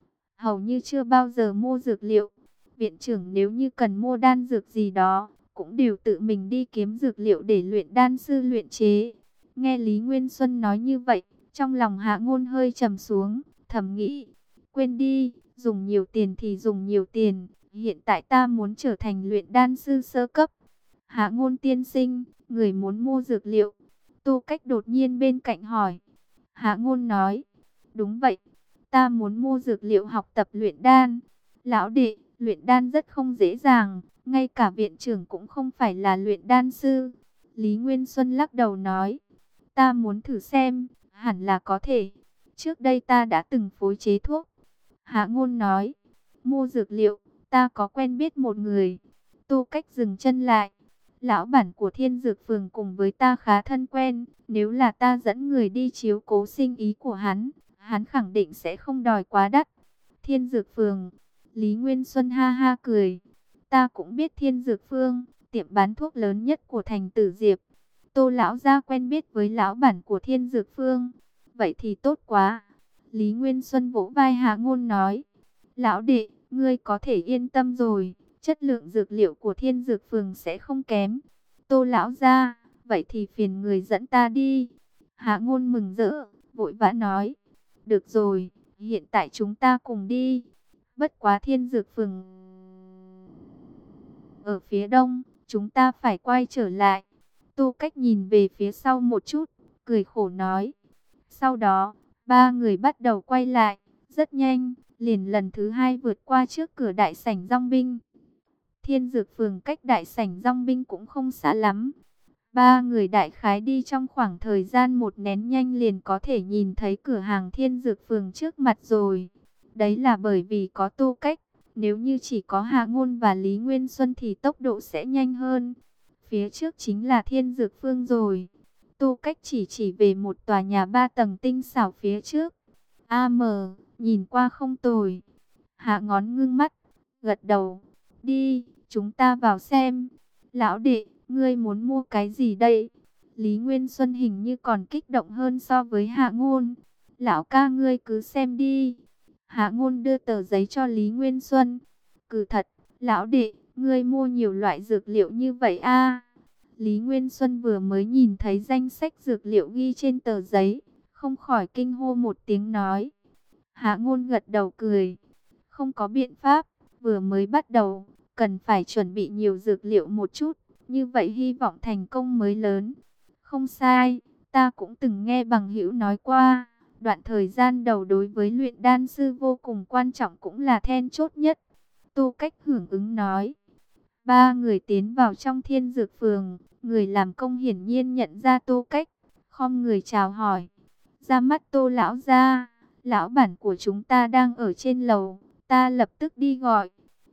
Hầu như chưa bao giờ mua dược liệu. Viện trưởng nếu như cần mua đan dược gì đó, cũng đều tự mình đi kiếm dược liệu để luyện đan sư luyện chế. Nghe Lý Nguyên Xuân nói như vậy, trong lòng Hạ Ngôn hơi trầm xuống, thầm nghĩ, quên đi, dùng nhiều tiền thì dùng nhiều tiền, hiện tại ta muốn trở thành luyện đan sư sơ cấp. Hạ Ngôn tiên sinh, người muốn mua dược liệu. Tu Cách đột nhiên bên cạnh hỏi. Hạ Ngôn nói, đúng vậy, ta muốn mua dược liệu học tập luyện đan. Lão đệ, luyện đan rất không dễ dàng, ngay cả viện trưởng cũng không phải là luyện đan sư. Lý Nguyên Xuân lắc đầu nói, ta muốn thử xem, hẳn là có thể. Trước đây ta đã từng phối chế thuốc. Hạ Ngôn nói, mua dược liệu, ta có quen biết một người. Tu Cách dừng chân lại. Lão bản của Thiên Dược Phường cùng với ta khá thân quen, nếu là ta dẫn người đi chiếu cố sinh ý của hắn, hắn khẳng định sẽ không đòi quá đắt. Thiên Dược Phường, Lý Nguyên Xuân ha ha cười. Ta cũng biết Thiên Dược Phường, tiệm bán thuốc lớn nhất của thành Tử Diệp. Tô lão gia quen biết với lão bản của Thiên Dược Phường. Vậy thì tốt quá. Lý Nguyên Xuân vỗ vai Hạ Ngôn nói, lão đệ, ngươi có thể yên tâm rồi. Chất lượng dược liệu của Thiên Dược Phường sẽ không kém. Tô lão gia, vậy thì phiền người dẫn ta đi. Hạ Ngôn mừng rỡ, vội vã nói, được rồi, hiện tại chúng ta cùng đi. Bất quá Thiên Dược Phường ở phía đông, chúng ta phải quay trở lại. Tu Cách nhìn về phía sau một chút, cười khổ nói. Sau đó, ba người bắt đầu quay lại, rất nhanh, liền lần thứ hai vượt qua trước cửa đại sảnh dong binh. Thiên Dược Phường cách đại sảnh dong binh cũng không xa lắm. Ba người đại khái đi trong khoảng thời gian một nén nhanh liền có thể nhìn thấy cửa hàng Thiên Dược Phường trước mặt rồi. Đấy là bởi vì có Tu Cách, Nếu như chỉ có Hạ Ngôn và Lý Nguyên Xuân thì tốc độ sẽ nhanh hơn. Phía trước chính là Thiên Dược Phương rồi. Tô Cách chỉ về một tòa nhà 3 tầng tinh xảo phía trước. Nhìn qua không tồi. Hạ Ngón ngưng mắt, gật đầu. Đi, chúng ta vào xem. Lão đệ, ngươi muốn mua cái gì đây? Lý Nguyên Xuân hình như còn kích động hơn so với Hạ Ngôn. Lão ca ngươi cứ xem đi. Hạ Ngôn đưa tờ giấy cho Lý Nguyên Xuân. Cứ thật, lão đệ, ngươi mua nhiều loại dược liệu như vậy a? Lý Nguyên Xuân vừa mới nhìn thấy danh sách dược liệu ghi trên tờ giấy, không khỏi kinh hô một tiếng nói. Hạ Ngôn gật đầu cười. Không có biện pháp, vừa mới bắt đầu, cần phải chuẩn bị nhiều dược liệu một chút, như vậy hy vọng thành công mới lớn. Không sai, ta cũng từng nghe bằng hữu nói qua, đoạn thời gian đầu đối với luyện đan sư vô cùng quan trọng cũng là then chốt nhất. Tô Cách hưởng ứng nói. Ba người tiến vào trong Thiên Dược Phường, người làm công hiển nhiên nhận ra Tô Cách, khom người chào hỏi. Ra mắt Tô lão gia, lão bản của chúng ta đang ở trên lầu, ta lập tức đi gọi.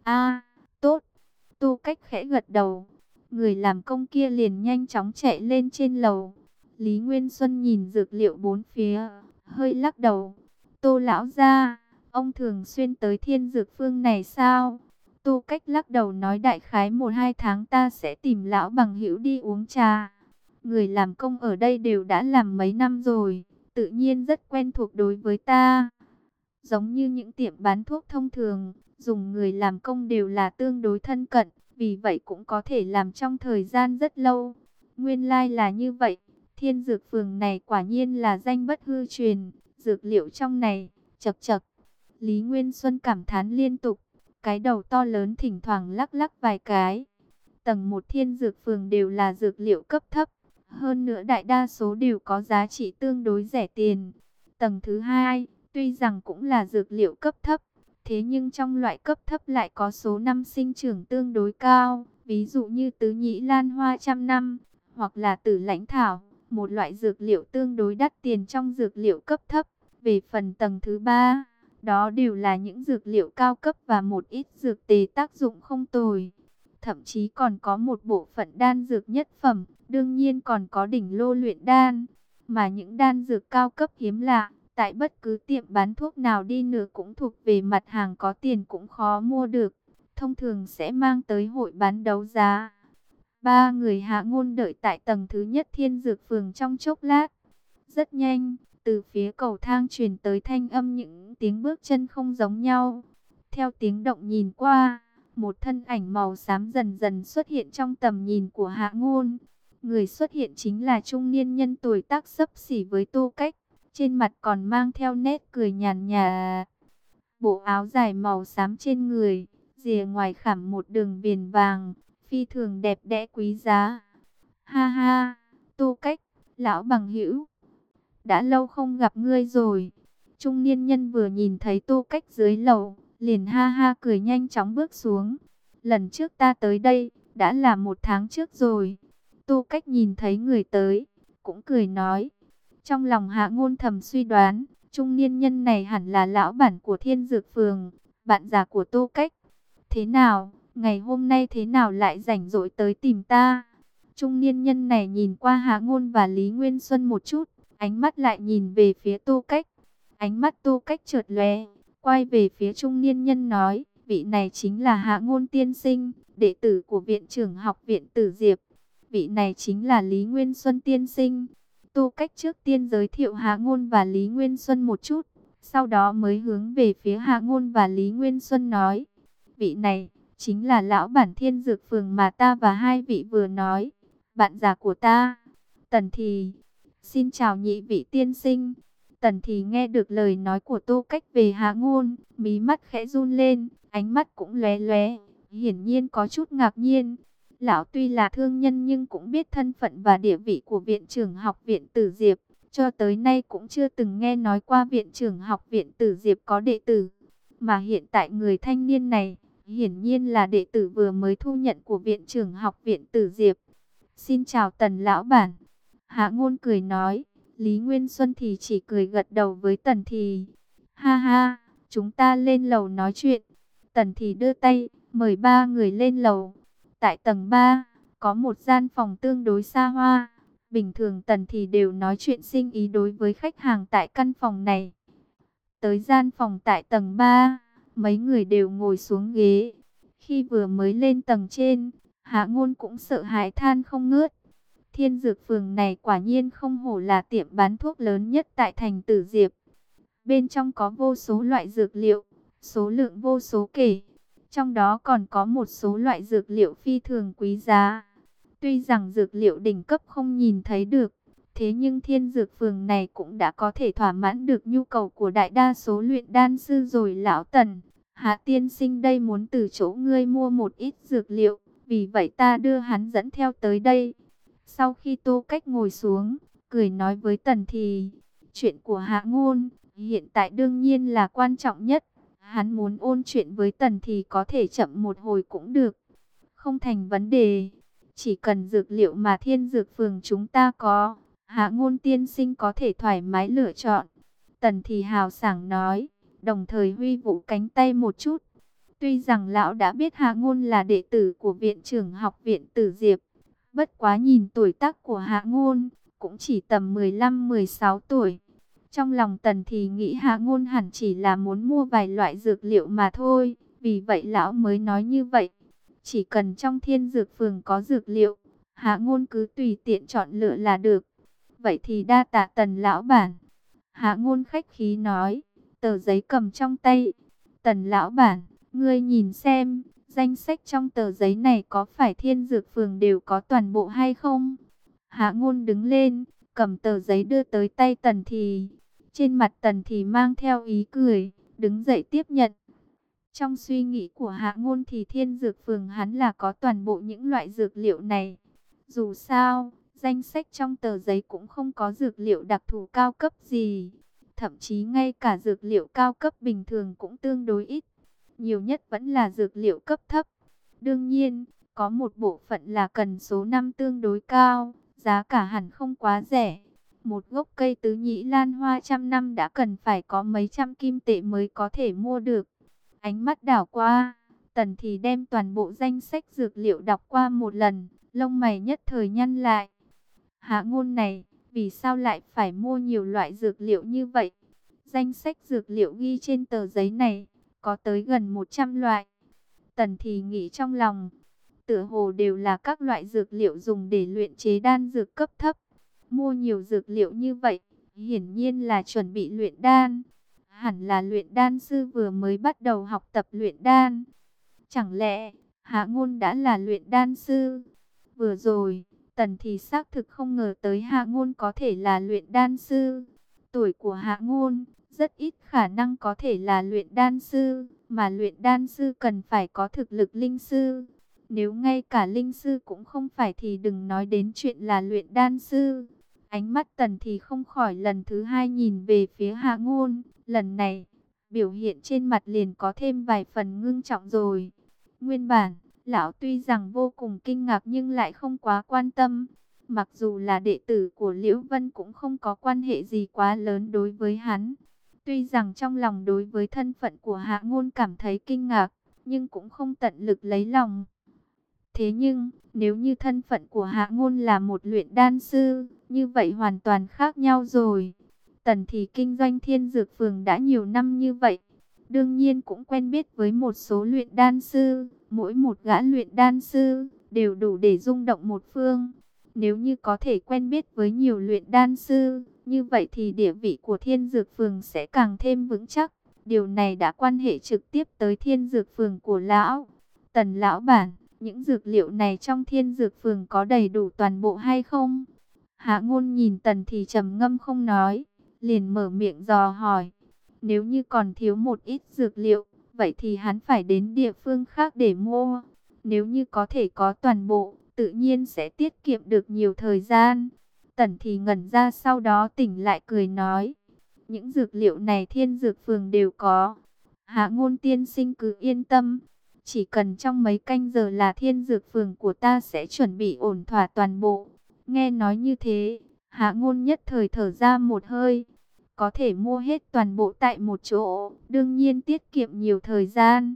Tốt. Tô Cách khẽ gật đầu. Người làm công kia liền nhanh chóng chạy lên trên lầu. Lý Nguyên Xuân nhìn dược liệu bốn phía, hơi lắc đầu. Tô lão gia, ông thường xuyên tới Thiên Dược Phương này sao? Tô Cách lắc đầu nói đại khái 1-2 tháng ta sẽ tìm lão bằng hữu đi uống trà. Người làm công ở đây đều đã làm mấy năm rồi, tự nhiên rất quen thuộc đối với ta. Giống như những tiệm bán thuốc thông thường, dùng người làm công đều là tương đối thân cận, vì vậy cũng có thể làm trong thời gian rất lâu. Nguyên lai là như vậy, Thiên Dược Phường này quả nhiên là danh bất hư truyền, dược liệu trong này, chậc chậc. Lý Nguyên Xuân cảm thán liên tục, cái đầu to lớn thỉnh thoảng lắc lắc vài cái. Tầng 1 Thiên Dược Phường đều là dược liệu cấp thấp, hơn nữa đại đa số đều có giá trị tương đối rẻ tiền. Tầng thứ 2, tuy rằng cũng là dược liệu cấp thấp, thế nhưng trong loại cấp thấp lại có số năm sinh trưởng tương đối cao, ví dụ như tứ nhĩ lan hoa trăm năm, hoặc là tử lãnh thảo, một loại dược liệu tương đối đắt tiền trong dược liệu cấp thấp. Về phần tầng thứ 3, đó đều là những dược liệu cao cấp và một ít dược tề tác dụng không tồi. Thậm chí còn có một bộ phận đan dược nhất phẩm, đương nhiên còn có đỉnh lô luyện đan. Mà những đan dược cao cấp hiếm lạ, tại bất cứ tiệm bán thuốc nào đi nữa cũng thuộc về mặt hàng có tiền cũng khó mua được. Thông thường sẽ mang tới hội bán đấu giá. Ba người Hạ Ngôn đợi tại tầng thứ nhất Thiên Dược Phường trong chốc lát. Rất nhanh, từ phía cầu thang truyền tới thanh âm những tiếng bước chân không giống nhau. Theo tiếng động nhìn qua, một thân ảnh màu xám dần dần xuất hiện trong tầm nhìn của Hạ Ngôn. Người xuất hiện chính là trung niên nhân tuổi tác xấp xỉ với Tô Cách, trên mặt còn mang theo nét cười nhàn nhạt. Bộ áo dài màu xám trên người, rìa ngoài khảm một đường viền vàng, phi thường đẹp đẽ quý giá. Ha ha, Tô Cách, lão bằng hữu, đã lâu không gặp ngươi rồi. Trung niên nhân vừa nhìn thấy Tô Cách dưới lầu, liền ha ha cười nhanh chóng bước xuống. Lần trước ta tới đây, đã là 1 tháng trước rồi. Tô Cách nhìn thấy người tới, cũng cười nói. Trong lòng Hạ Ngôn thầm suy đoán, trung niên nhân này hẳn là lão bản của Thiên Dược Phường, bạn già của Tô Cách. Thế nào, ngày hôm nay thế nào lại rảnh rỗi tới tìm ta? Trung niên nhân này nhìn qua Hạ Ngôn và Lý Nguyên Xuân một chút, ánh mắt lại nhìn về phía Tô Cách. Ánh mắt Tô Cách chợt lóe, quay về phía trung niên nhân nói, vị này chính là Hạ Ngôn tiên sinh, đệ tử của viện trưởng học viện Tử Diệp. Vị này chính là Lý Nguyên Xuân tiên sinh. Tô Cách trước tiên giới thiệu Hạ Ngôn và Lý Nguyên Xuân một chút, sau đó mới hướng về phía Hạ Ngôn và Lý Nguyên Xuân nói, vị này chính là lão bản Thiên Dược Phường mà ta và hai vị vừa nói, bạn già của ta, Tần Thì. Xin chào nhị vị tiên sinh. Tần Thì nghe được lời nói của Tô Cách về Hạ Ngôn, mí mắt khẽ run lên, ánh mắt cũng lóe lóe, hiển nhiên có chút ngạc nhiên. Lão tuy là thương nhân nhưng cũng biết thân phận và địa vị của viện trưởng học viện Tử Diệp, cho tới nay cũng chưa từng nghe nói qua viện trưởng học viện Tử Diệp có đệ tử. Mà hiện tại người thanh niên này, hiển nhiên là đệ tử vừa mới thu nhận của viện trưởng học viện Tử Diệp. Xin chào Tần lão bản. Hạ Ngôn cười nói. Lý Nguyên Xuân thì chỉ cười gật đầu với Tần Thì. Ha ha, chúng ta lên lầu nói chuyện. Tần thì đưa tay, mời ba người lên lầu. Tại tầng 3, có một gian phòng tương đối xa hoa. Bình thường Tần thì đều nói chuyện sinh ý đối với khách hàng tại căn phòng này. Tới gian phòng tại tầng 3, mấy người đều ngồi xuống ghế. Khi vừa mới lên tầng trên, Hạ Ngôn cũng sợ hãi than không ngớt. Thiên Dược Phường này quả nhiên không hổ là tiệm bán thuốc lớn nhất tại thành Tử Diệp. Bên trong có vô số loại dược liệu, số lượng vô số kể. Trong đó còn có một số loại dược liệu phi thường quý giá. Tuy rằng dược liệu đỉnh cấp không nhìn thấy được, thế nhưng Thiên Dược Phường này cũng đã có thể thỏa mãn được nhu cầu của đại đa số luyện đan sư rồi lão Tần. Hạ tiên sinh đây muốn từ chỗ ngươi mua một ít dược liệu, vì vậy ta đưa hắn dẫn theo tới đây. Sau khi Tô Cách ngồi xuống, cười nói với Tần thì, chuyện của Hạ Ngôn hiện tại đương nhiên là quan trọng nhất. Hắn muốn ôn chuyện với Tần thì có thể chậm một hồi cũng được, không thành vấn đề. Chỉ cần dược liệu mà Thiên Dược Phường chúng ta có, Hạ Ngôn tiên sinh có thể thoải mái lựa chọn. Tần thì hào sảng nói, đồng thời huy vũ cánh tay một chút. Tuy rằng lão đã biết Hạ Ngôn là đệ tử của viện trưởng học viện Tử Diệp, bất quá nhìn tuổi tác của Hạ Ngôn, cũng chỉ tầm 15-16 tuổi. Trong lòng Tần thì nghĩ Hạ Ngôn hẳn chỉ là muốn mua vài loại dược liệu mà thôi, vì vậy lão mới nói như vậy. Chỉ cần trong Thiên Dược Phường có dược liệu, Hạ Ngôn cứ tùy tiện chọn lựa là được. Vậy thì đa tạ Tần lão bản. Hạ Ngôn khách khí nói, tờ giấy cầm trong tay. Tần lão bản, ngươi nhìn xem, danh sách trong tờ giấy này có phải Thiên Dược Phường đều có toàn bộ hay không? Hạ Ngôn đứng lên, cầm tờ giấy đưa tới tay Tần thì. Trên mặt Tần thì mang theo ý cười, đứng dậy tiếp nhận. Trong suy nghĩ của Hạ Ngôn thì Thiên Dược Phường hắn là có toàn bộ những loại dược liệu này. Dù sao, danh sách trong tờ giấy cũng không có dược liệu đặc thù cao cấp gì. Thậm chí ngay cả dược liệu cao cấp bình thường cũng tương đối ít. Nhiều nhất vẫn là dược liệu cấp thấp. Đương nhiên, có một bộ phận là cần số năm tương đối cao, giá cả hẳn không quá rẻ. Một gốc cây tứ nhĩ lan hoa trăm năm đã cần phải có mấy trăm kim tệ mới có thể mua được. Ánh mắt đảo qua, Tần thì đem toàn bộ danh sách dược liệu đọc qua một lần, lông mày nhất thời nhăn lại. Hạ Ngôn này, vì sao lại phải mua nhiều loại dược liệu như vậy? Danh sách dược liệu ghi trên tờ giấy này, có tới gần 100 loại. Tần thì nghĩ trong lòng, tựa hồ đều là các loại dược liệu dùng để luyện chế đan dược cấp thấp. Mua nhiều dược liệu như vậy, hiển nhiên là chuẩn bị luyện đan. Hẳn là luyện đan sư vừa mới bắt đầu học tập luyện đan. Chẳng lẽ Hạ Ngôn đã là luyện đan sư? Vừa rồi, Tần thì xác thực không ngờ tới Hạ Ngôn có thể là luyện đan sư. Tuổi của Hạ Ngôn rất ít khả năng có thể là luyện đan sư, mà luyện đan sư cần phải có thực lực linh sư. Nếu ngay cả linh sư cũng không phải thì đừng nói đến chuyện là luyện đan sư. Ánh mắt Tần thì không khỏi lần thứ hai nhìn về phía Hạ Ngôn. Lần này, biểu hiện trên mặt liền có thêm vài phần ngưng trọng rồi. Nguyên bản, lão tuy rằng vô cùng kinh ngạc nhưng lại không quá quan tâm. Mặc dù là đệ tử của Liễu Vân cũng không có quan hệ gì quá lớn đối với hắn. Tuy rằng trong lòng đối với thân phận của Hạ Ngôn cảm thấy kinh ngạc, nhưng cũng không tận lực lấy lòng. Thế nhưng, nếu như thân phận của Hạ Ngôn là một luyện đan sư, như vậy hoàn toàn khác nhau rồi. Tần thì kinh doanh Thiên Dược Phường đã nhiều năm như vậy, đương nhiên cũng quen biết với một số luyện đan sư. Mỗi một gã luyện đan sư đều đủ để rung động một phương. Nếu như có thể quen biết với nhiều luyện đan sư, như vậy thì địa vị của Thiên Dược Phường sẽ càng thêm vững chắc. Điều này đã quan hệ trực tiếp tới Thiên Dược Phường của lão. Tần lão bản, những dược liệu này trong Thiên Dược Phường có đầy đủ toàn bộ hay không? Hạ Ngôn nhìn Tần thì trầm ngâm không nói, liền mở miệng dò hỏi. Nếu như còn thiếu một ít dược liệu, vậy thì hắn phải đến địa phương khác để mua. Nếu như có thể có toàn bộ, tự nhiên sẽ tiết kiệm được nhiều thời gian. Tần thì ngẩn ra, sau đó tỉnh lại cười nói, những dược liệu này Thiên Dược Phường đều có. Hạ Ngôn tiên sinh cứ yên tâm, chỉ cần trong mấy canh giờ là Thiên Dược Phường của ta sẽ chuẩn bị ổn thỏa toàn bộ. Nghe nói như thế, Hạ Ngôn nhất thời thở ra một hơi. Có thể mua hết toàn bộ tại một chỗ, đương nhiên tiết kiệm nhiều thời gian.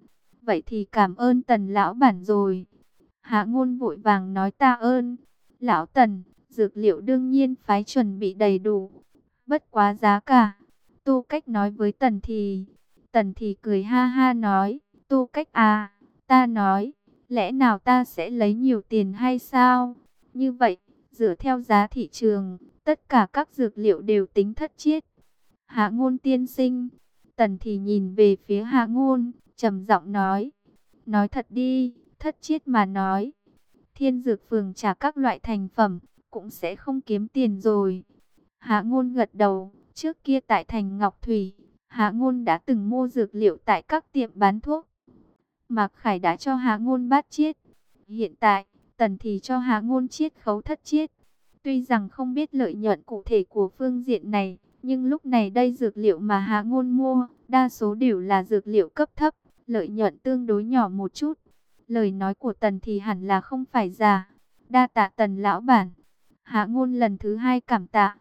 vậy thì cảm ơn Tần lão bản rồi. Hạ Ngôn vội vàng nói tạ ơn. Lão Tần, dược liệu đương nhiên phải chuẩn bị đầy đủ. Bất quá giá cả. Tô Cách nói với Tần Thì. Tần Thì cười ha ha nói, Tô Cách à, ta nói, lẽ nào ta sẽ lấy nhiều tiền hay sao? Như vậy, dựa theo giá thị trường, tất cả các dược liệu đều tính thất chiết. Hạ Ngôn tiên sinh. Tần Thì nhìn về phía Hạ Ngôn, trầm giọng nói thật đi, thất chiết mà nói. Thiên Dược Phường trả các loại thành phẩm, cũng sẽ không kiếm tiền rồi. Hạ Ngôn gật đầu, trước kia tại thành Ngọc Thủy, Hạ Ngôn đã từng mua dược liệu tại các tiệm bán thuốc. Mạc Khải đã cho Hạ Ngôn bát chiết. Hiện tại, Tần Thì cho Hạ Ngôn chiết khấu thất chiết. Tuy rằng không biết lợi nhuận cụ thể của phương diện này, nhưng lúc này đây dược liệu mà Hạ Ngôn mua, đa số đều là dược liệu cấp thấp, lợi nhuận tương đối nhỏ một chút. Lời nói của Tần Thì hẳn là không phải giả. Đa tạ Tần lão bản. Hạ Ngôn lần thứ hai cảm tạ.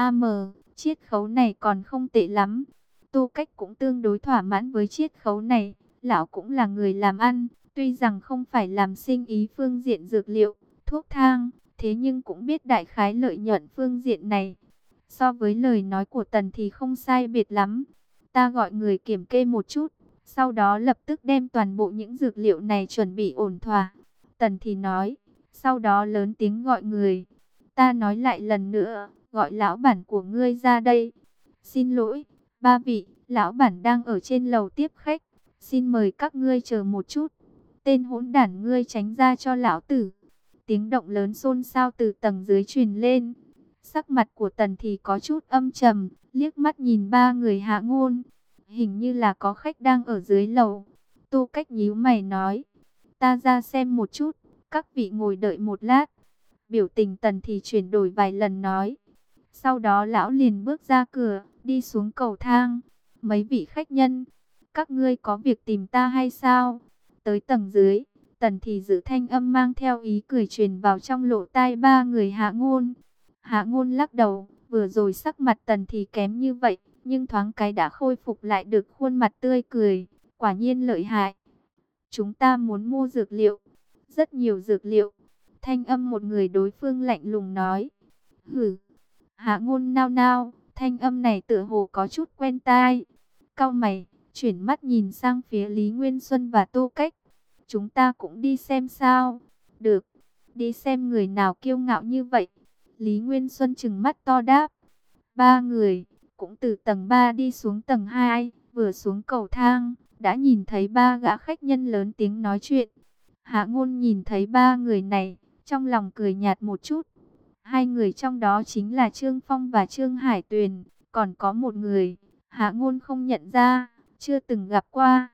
Chiết khấu này còn không tệ lắm. Tô Cách cũng tương đối thỏa mãn với chiết khấu này. Lão cũng là người làm ăn, tuy rằng không phải làm sinh ý phương diện dược liệu, thuốc thang, thế nhưng cũng biết đại khái lợi nhuận phương diện này. So với lời nói của Tần thì không sai biệt lắm. Ta gọi người kiểm kê một chút, sau đó lập tức đem toàn bộ những dược liệu này chuẩn bị ổn thỏa. Tần thì nói, sau đó lớn tiếng gọi người. Ta nói lại lần nữa, gọi lão bản của ngươi ra đây. Xin lỗi, ba vị, lão bản đang ở trên lầu tiếp khách. Xin mời các ngươi chờ một chút. Tên hỗn đản ngươi tránh ra cho lão tử. Tiếng động lớn xôn xao từ tầng dưới truyền lên. Sắc mặt của Tần thì có chút âm trầm, liếc mắt nhìn ba người Hạ Ngôn. Hình như là có khách đang ở dưới lầu. Tô Cách nhíu mày nói, ta ra xem một chút, các vị ngồi đợi một lát. Biểu tình Tần thì chuyển đổi vài lần nói. Sau đó lão liền bước ra cửa, đi xuống cầu thang. Mấy vị khách nhân, các ngươi có việc tìm ta hay sao? Tới tầng dưới, Tần thì giữ thanh âm mang theo ý cười truyền vào trong lỗ tai ba người Hạ Ngôn. Hạ Ngôn lắc đầu, vừa rồi sắc mặt Tần thì kém như vậy, nhưng thoáng cái đã khôi phục lại được khuôn mặt tươi cười, quả nhiên lợi hại. Chúng ta muốn mua dược liệu, rất nhiều dược liệu. Thanh âm một người đối phương lạnh lùng nói. Hử. Hạ Ngôn nao nao, thanh âm này tựa hồ có chút quen tai. Cau mày, chuyển mắt nhìn sang phía Lý Nguyên Xuân và Tô Cách. Chúng ta cũng đi xem sao. Được, đi xem người nào kiêu ngạo như vậy. Lý Nguyên Xuân trừng mắt to đáp. Ba người cũng từ tầng 3 đi xuống tầng 2, vừa xuống cầu thang, đã nhìn thấy ba gã khách nhân lớn tiếng nói chuyện. Hạ Ngôn nhìn thấy ba người này, trong lòng cười nhạt một chút. Hai người trong đó chính là Trương Phong và Trương Hải Tuyền, còn có một người, Hạ Ngôn không nhận ra, chưa từng gặp qua.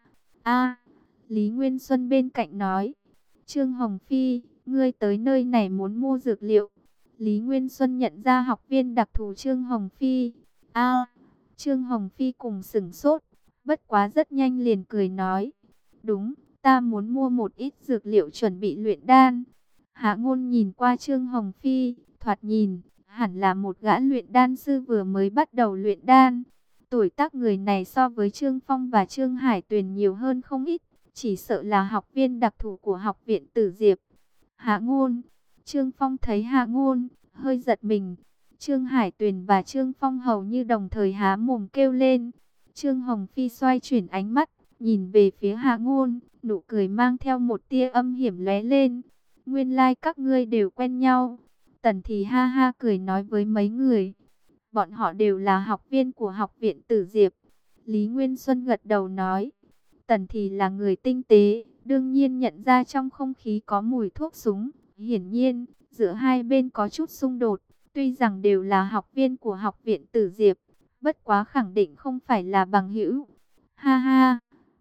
Lý Nguyên Xuân bên cạnh nói, Trương Hồng Phi, ngươi tới nơi này muốn mua dược liệu. Lý Nguyên Xuân nhận ra học viên đặc thù Trương Hồng Phi. Trương Hồng Phi cùng sửng sốt, bất quá rất nhanh liền cười nói, đúng, ta muốn mua một ít dược liệu chuẩn bị luyện đan. Hạ Ngôn nhìn qua Trương Hồng Phi, thoạt nhìn, hẳn là một gã luyện đan sư vừa mới bắt đầu luyện đan. Tuổi tác người này so với Trương Phong và Trương Hải Tuyền nhiều hơn không ít, chỉ sợ là học viên đặc thù của học viện Tử Diệp. Hạ Ngôn. Trương Phong thấy Hạ Ngôn, hơi giật mình. Trương Hải Tuyền và Trương Phong hầu như đồng thời há mồm kêu lên. Trương Hồng Phi xoay chuyển ánh mắt, nhìn về phía Hạ Ngôn, nụ cười mang theo một tia âm hiểm lóe lên. Nguyên lai các ngươi đều quen nhau. Tần thì ha ha cười nói với mấy người. Bọn họ đều là học viên của học viện Tử Diệp. Lý Nguyên Xuân gật đầu nói. Tần thì là người tinh tế, đương nhiên nhận ra trong không khí có mùi thuốc súng. Hiển nhiên, giữa hai bên có chút xung đột. Tuy rằng đều là học viên của học viện Tử Diệp, bất quá khẳng định không phải là bằng hữu. Ha ha,